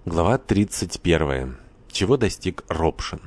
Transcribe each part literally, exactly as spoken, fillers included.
Глава тридцать первая. Чего достиг Ропшин?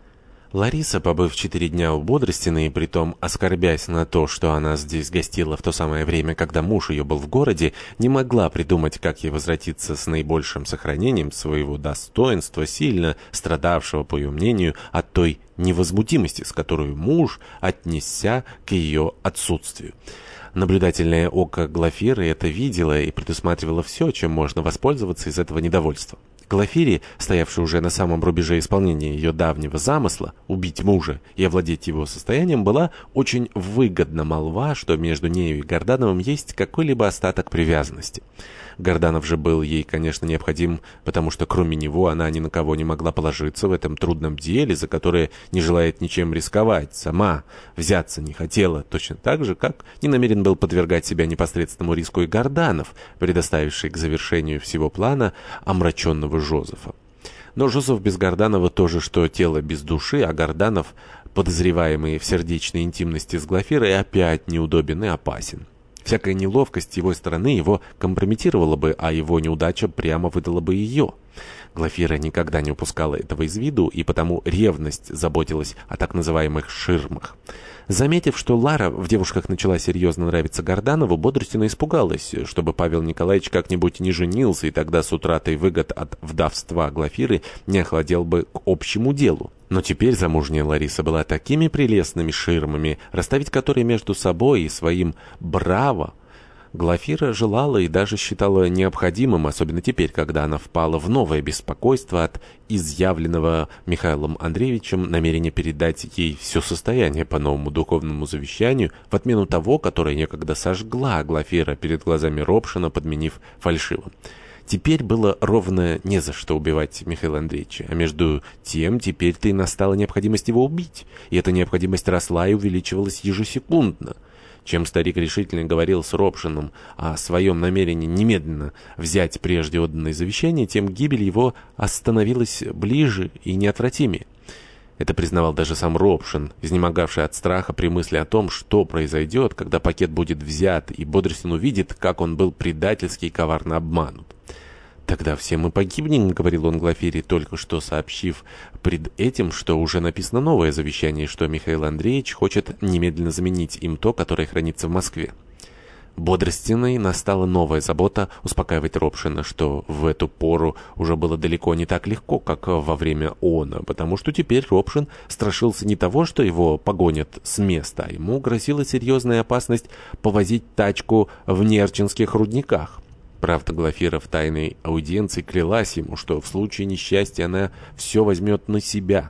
Лариса, побыв четыре дня у Бодростиной, и притом оскорбясь на то, что она здесь гостила в то самое время, когда муж ее был в городе, не могла придумать, как ей возвратиться с наибольшим сохранением своего достоинства, сильно страдавшего, по ее мнению, от той невозмутимости, с которой муж отнесся к ее отсутствию. Наблюдательное око Глафиры это видело и предусматривало все, чем можно воспользоваться из этого недовольства. Глафире, стоявшей уже на самом рубеже исполнения ее давнего замысла убить мужа и овладеть его состоянием, была очень выгодна молва, что между нею и Гордановым есть какой-либо остаток привязанности. Горданов же был ей, конечно, необходим, потому что кроме него она ни на кого не могла положиться в этом трудном деле, за которое не желает ничем рисковать, сама взяться не хотела, точно так же, как не намерен был подвергать себя непосредственному риску и Горданов, предоставивший к завершению всего плана омраченного Жозефа. Но Жозеф без Горданова тоже, что тело без души, а Горданов, подозреваемый в сердечной интимности с Глафирой, опять неудобен и опасен. Всякая неловкость с его стороны его компрометировала бы, а его неудача прямо выдала бы ее. Глафира никогда не упускала этого из виду, и потому ревность заботилась о так называемых ширмах. Заметив, что Лара в девушках начала серьезно нравиться Горданову, Бодростина испугалась, чтобы Павел Николаевич как-нибудь не женился, и тогда с утратой выгод от вдовства Глафиры не охладел бы к общему делу. Но теперь замужняя Лариса была такими прелестными ширмами, расставить которые между собой и своим «браво» Глафира желала и даже считала необходимым, особенно теперь, когда она впала в новое беспокойство от изъявленного Михаилом Андреевичем намерения передать ей все состояние по новому духовному завещанию, в отмену того, которое некогда сожгла Глафира перед глазами Ропшина, подменив фальшивым. Теперь было ровно не за что убивать Михаила Андреевича, а между тем теперь-то и настала необходимость его убить, и эта необходимость росла и увеличивалась ежесекундно. Чем старик решительно говорил с Ропшиным о своем намерении немедленно взять прежде отданное завещание, тем гибель его остановилась ближе и неотвратимее. Это признавал даже сам Ропшин, изнемогавший от страха при мысли о том, что произойдет, когда пакет будет взят, и Бодростин увидит, как он был предательски и коварно обманут. «Тогда все мы погибнем», — говорил он Глафире, только что сообщив пред этим, что уже написано новое завещание, что Михаил Андреевич хочет немедленно заменить им то, которое хранится в Москве. Бодростиной настала новая забота успокаивать Ропшина, что в эту пору уже было далеко не так легко, как во время она, потому что теперь Ропшин страшился не того, что его погонят с места, а ему грозила серьезная опасность повозить тачку в Нерчинских рудниках. Правда, Глафира в тайной аудиенции клялась ему, что в случае несчастья она все возьмет на себя.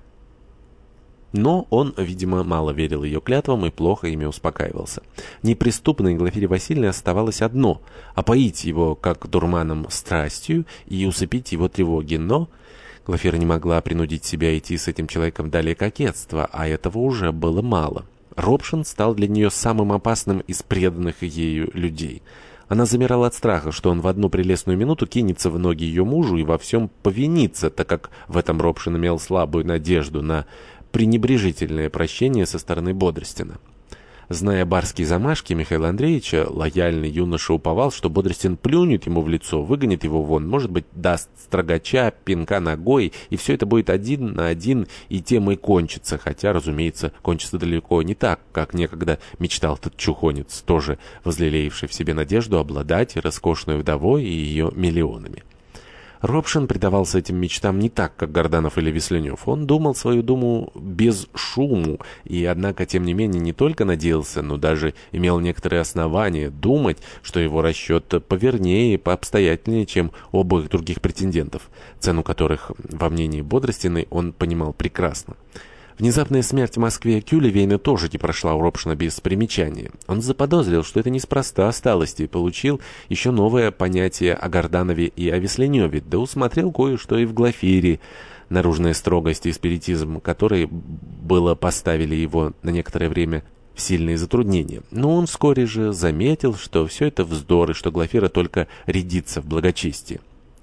Но он, видимо, мало верил ее клятвам и плохо ими успокаивался. Неприступной Глафире Васильевне оставалось одно — опоить его, как дурманом, страстью и усыпить его тревоги. Но Глафира не могла принудить себя идти с этим человеком далее кокетства, а этого уже было мало. Ропшин стал для нее самым опасным из преданных ею людей. Она замирала от страха, что он в одну прелестную минуту кинется в ноги ее мужу и во всем повинится, так как в этом Ропшин имел слабую надежду на пренебрежительное прощение со стороны Бодростина. Зная барские замашки Михаила Андреевича, лояльный юноша уповал, что Бодростин плюнет ему в лицо, выгонит его вон, может быть, даст строгача, пинка ногой, и все это будет один на один, и тем и кончится, хотя, разумеется, кончится далеко не так, как некогда мечтал тот чухонец, тоже возлелеявший в себе надежду обладать роскошной вдовой и ее миллионами. Ропшин предавался этим мечтам не так, как Горданов или Весленев. Он думал свою думу без шуму, и, однако, тем не менее, не только надеялся, но даже имел некоторые основания думать, что его расчет повернее и пообстоятельнее, чем у обоих других претендентов, цену которых, во мнении Бодростиной, он понимал прекрасно. Внезапная смерть в Москве Кюлевейна тоже не прошла у Ропшина без примечания. Он заподозрил, что это неспроста осталости, и получил еще новое понятие о Горданове и о Весленеве, да усмотрел кое-что и в Глафире. Наружная строгость и спиритизм, которые было поставили его на некоторое время в сильные затруднения. Но он вскоре же заметил, что все это вздор, и что Глафира только рядится в благочестии.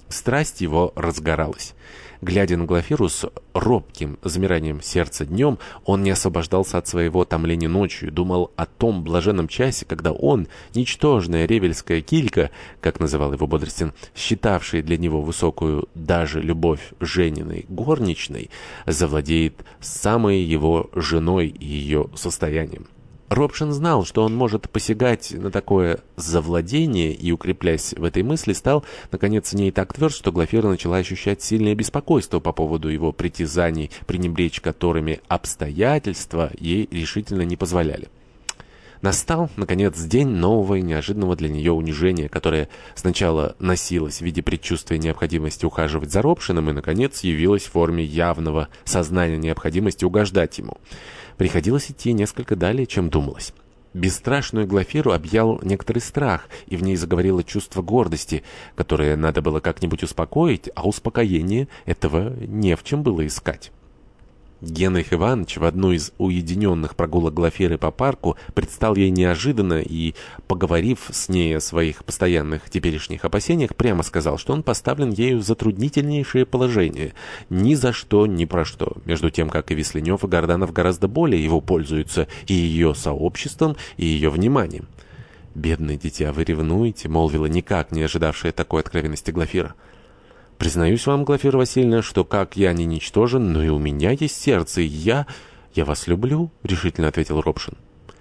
Страсть его разгоралась. Глядя на Глафиру с робким замиранием сердца днем, он не освобождался от своего томления ночью, думал о том блаженном часе, когда он, ничтожная ревельская килька, как называл его Бодростин, считавший для него высокую даже любовь Жениной горничной, завладеет самой его женой и ее состоянием. Робшин знал, что он может посягать на такое завладение, и, укрепляясь в этой мысли, стал, наконец, в ней так тверд, что Глафира начала ощущать сильное беспокойство по поводу его притязаний, пренебречь которыми обстоятельства ей решительно не позволяли. Настал, наконец, день нового и неожиданного для нее унижения, которое сначала носилось в виде предчувствия необходимости ухаживать за Робшиным и, наконец, явилось в форме явного сознания необходимости угождать ему. Приходилось идти несколько далее, чем думалось. Бесстрашную Глафиру объял некоторый страх, и в ней заговорило чувство гордости, которое надо было как-нибудь успокоить, а успокоение этого не в чем было искать. Генрих Иванович в одну из уединенных прогулок Глафиры по парку предстал ей неожиданно и, поговорив с ней о своих постоянных теперешних опасениях, прямо сказал, что он поставлен ею в затруднительнейшее положение, ни за что, ни про что, между тем, как и Весленев и Горданов гораздо более его пользуются и ее сообществом, и ее вниманием. «Бедное дитя, вы ревнуете», — молвила никак не ожидавшая такой откровенности Глафира. «Признаюсь вам, Глафира Васильевна, что как я не ничтожен, но и у меня есть сердце, и я... я вас люблю», — решительно ответил Робшин.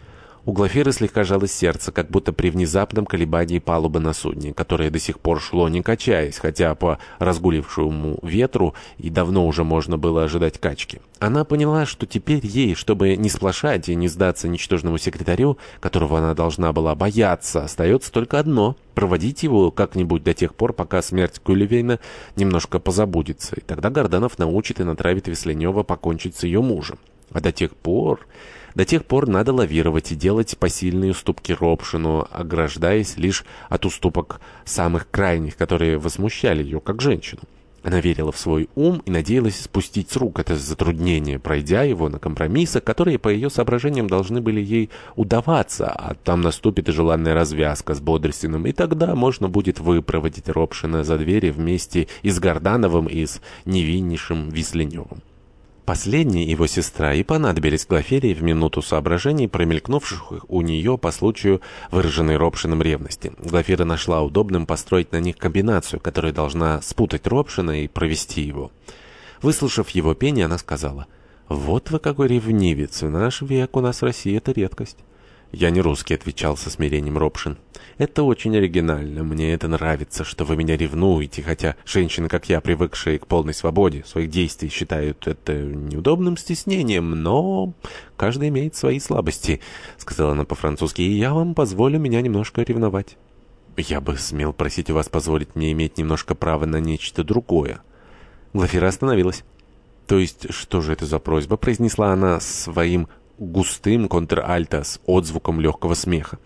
У Глафиры слегка жалось сердце, как будто при внезапном колебании палубы на судне, которое до сих пор шло не качаясь, хотя по разгулившему ветру и давно уже можно было ожидать качки. Она поняла, что теперь ей, чтобы не сплошать и не сдаться ничтожному секретарю, которого она должна была бояться, остается только одно — проводить его как-нибудь до тех пор, пока смерть Кюлевейна немножко позабудется, и тогда Горданов научит и натравит Весленева покончить с ее мужем. А до тех пор... До тех пор надо лавировать и делать посильные уступки Робшину, ограждаясь лишь от уступок самых крайних, которые возмущали ее как женщину. Она верила в свой ум и надеялась спустить с рук это затруднение, пройдя его на компромиссы, которые, по ее соображениям, должны были ей удаваться, а там наступит и желанная развязка с Бодростиным, и тогда можно будет выпроводить Робшина за двери вместе и с Гордановым, и с невиннейшим Весленевым. Последняя его сестра и понадобились Глафире в минуту соображений, промелькнувших у нее по случаю выраженной Робшиным ревности. Глафира нашла удобным построить на них комбинацию, которая должна спутать Робшина и провести его. Выслушав его пение, она сказала: «Вот вы какой ревнивец, в наш век у нас в России это редкость». «Я не русский», — отвечал со смирением Робшин. «Это очень оригинально. Мне это нравится, что вы меня ревнуете, хотя женщины, как я, привыкшие к полной свободе своих действий, считают это неудобным стеснением, но каждый имеет свои слабости», — сказала она по-французски, — «и я вам позволю меня немножко ревновать». «Я бы смел просить у вас позволить мне иметь немножко права на нечто другое». Глафира остановилась. «То есть, что же это за просьба?» — произнесла она своим густым контральто с отзвуком легкого смеха.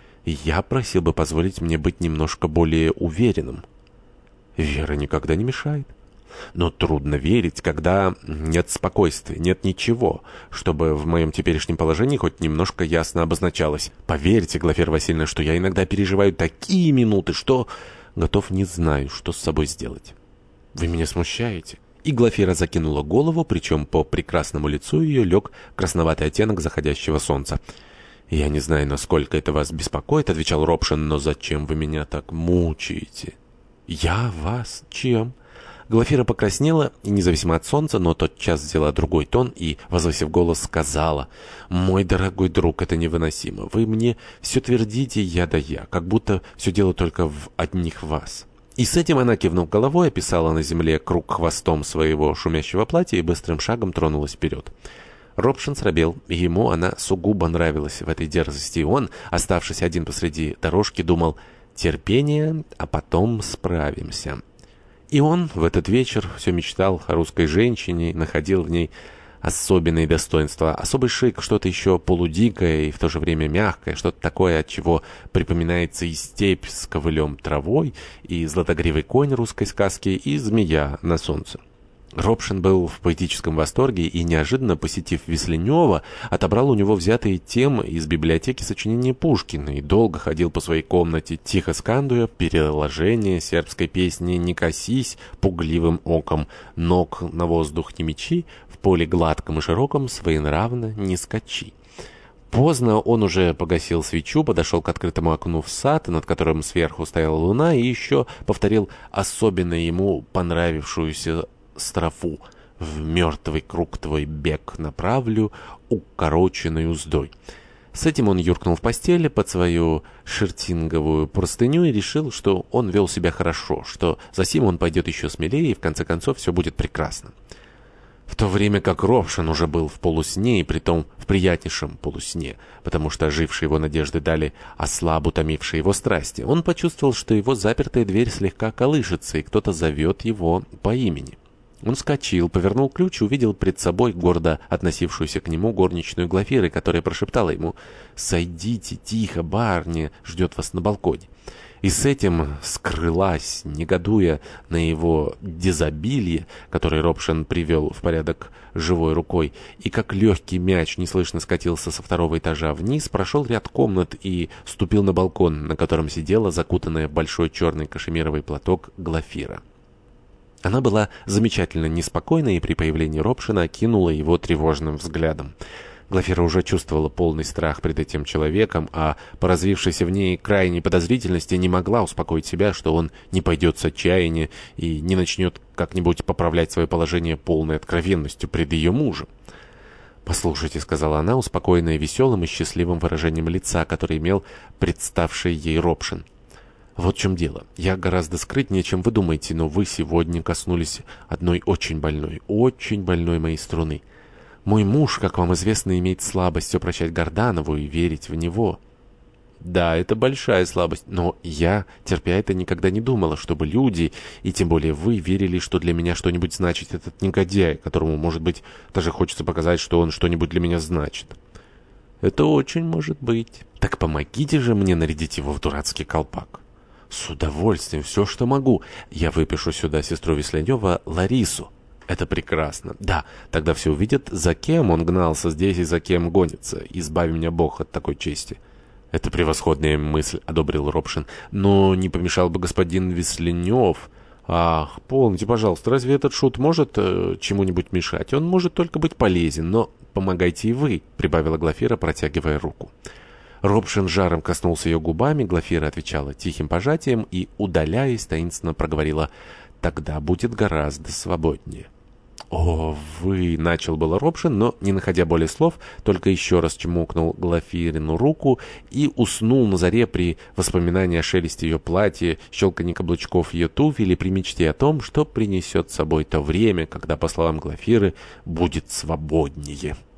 «Я просил бы позволить мне быть немножко более уверенным». «Вера никогда не мешает». «Но трудно верить, когда нет спокойствия, нет ничего, чтобы в моем теперешнем положении хоть немножко ясно обозначалось. Поверьте, Глафира Васильевна, что я иногда переживаю такие минуты, что готов не знаю, что с собой сделать». «Вы меня смущаете». И Глафира закинула голову, причем по прекрасному лицу ее лег красноватый оттенок заходящего солнца. «Я не знаю, насколько это вас беспокоит», — отвечал Робшин, — «но зачем вы меня так мучаете?» «Я вас? Чем?» Глафира покраснела, и независимо от солнца, но тотчас взяла другой тон и, возвысив голос, сказала: «Мой дорогой друг, это невыносимо. Вы мне все твердите я да я, как будто все дело только в одних вас». И с этим она, кивнув головой, описала на земле круг хвостом своего шумящего платья и быстрым шагом тронулась вперед. Робшин срабел, и ему она сугубо нравилась в этой дерзости, и он, оставшись один посреди дорожки, думал: «Терпение, а потом справимся». И он в этот вечер все мечтал о русской женщине, находил в ней особенные достоинства, особый шик, что-то еще полудикое и в то же время мягкое, что-то такое, от чего припоминается и степь с ковылем травой, и златогривый конь русской сказки, и змея на солнце. Робшин был в поэтическом восторге и, неожиданно посетив Весленева, отобрал у него взятые тем из библиотеки сочинения Пушкина и долго ходил по своей комнате, тихо скандуя переложение сербской песни «Не косись пугливым оком, ног на воздух не мечи, в поле гладком и широком своенравно не скачи». Поздно он уже погасил свечу, подошел к открытому окну в сад, над которым сверху стояла луна, и еще повторил особенно ему понравившуюся строфу: «В мертвый круг твой бег направлю укороченной уздой». С этим он юркнул в постели под свою шертинговую простыню и решил, что он вел себя хорошо, что засим он пойдет еще смелее, и в конце концов все будет прекрасно. В то время как Робшин уже был в полусне, и притом в приятнейшем полусне, потому что ожившие его надежды дали ослабу томившие его страсти, он почувствовал, что его запертая дверь слегка колышется, и кто-то зовет его по имени. Он вскочил, повернул ключ и увидел пред собой гордо относившуюся к нему горничную Глафиры, которая прошептала ему: «Сойдите тихо, барыня ждет вас на балконе». И с этим скрылась, негодуя на его дезобилие, которое Робшин привел в порядок живой рукой, и как легкий мяч неслышно скатился со второго этажа вниз, прошел ряд комнат и ступил на балкон, на котором сидела закутанная в большой черный кашемировый платок Глафира. Она была замечательно неспокойна и при появлении Робшина окинула его тревожным взглядом. Глафира уже чувствовала полный страх перед этим человеком, а по развившейся в ней крайней подозрительности не могла успокоить себя, что он не пойдет с отчаяния и не начнет как-нибудь поправлять свое положение полной откровенностью пред ее мужем. «Послушайте», — сказала она, успокоенная веселым и счастливым выражением лица, которое имел представший ей Робшин. «Вот в чем дело. Я гораздо скрытнее, чем вы думаете, но вы сегодня коснулись одной очень больной, очень больной моей струны. Мой муж, как вам известно, имеет слабость все прощать Горданову и верить в него». «Да, это большая слабость, но я, терпя это, никогда не думала, чтобы люди, и тем более вы, верили, что для меня что-нибудь значит этот негодяй, которому, может быть, даже хочется показать, что он что-нибудь для меня значит». «Это очень может быть. Так помогите же мне нарядить его в дурацкий колпак». «С удовольствием, все, что могу. Я выпишу сюда сестру Весленева Ларису». «Это прекрасно. Да, тогда все увидят, за кем он гнался здесь и за кем гонится. Избави меня Бог от такой чести». «Это превосходная мысль», — одобрил Робшин. «Но не помешал бы господин Весленев». «Ах, помните, пожалуйста, разве этот шут может э, чему-нибудь мешать? Он может только быть полезен, но помогайте и вы», — прибавила Глафира, протягивая руку. Робшин жаром коснулся ее губами, Глафира отвечала тихим пожатием и, удаляясь, таинственно проговорила: «Тогда будет гораздо свободнее». «О, вы!» — начал было Робшин, но, не находя более слов, только еще раз чмокнул Глафирину руку и уснул на заре при воспоминании о шелесте ее платья, щелканье каблучков ее туфель, при мечте о том, что принесет с собой то время, когда, по словам Глафиры, будет свободнее.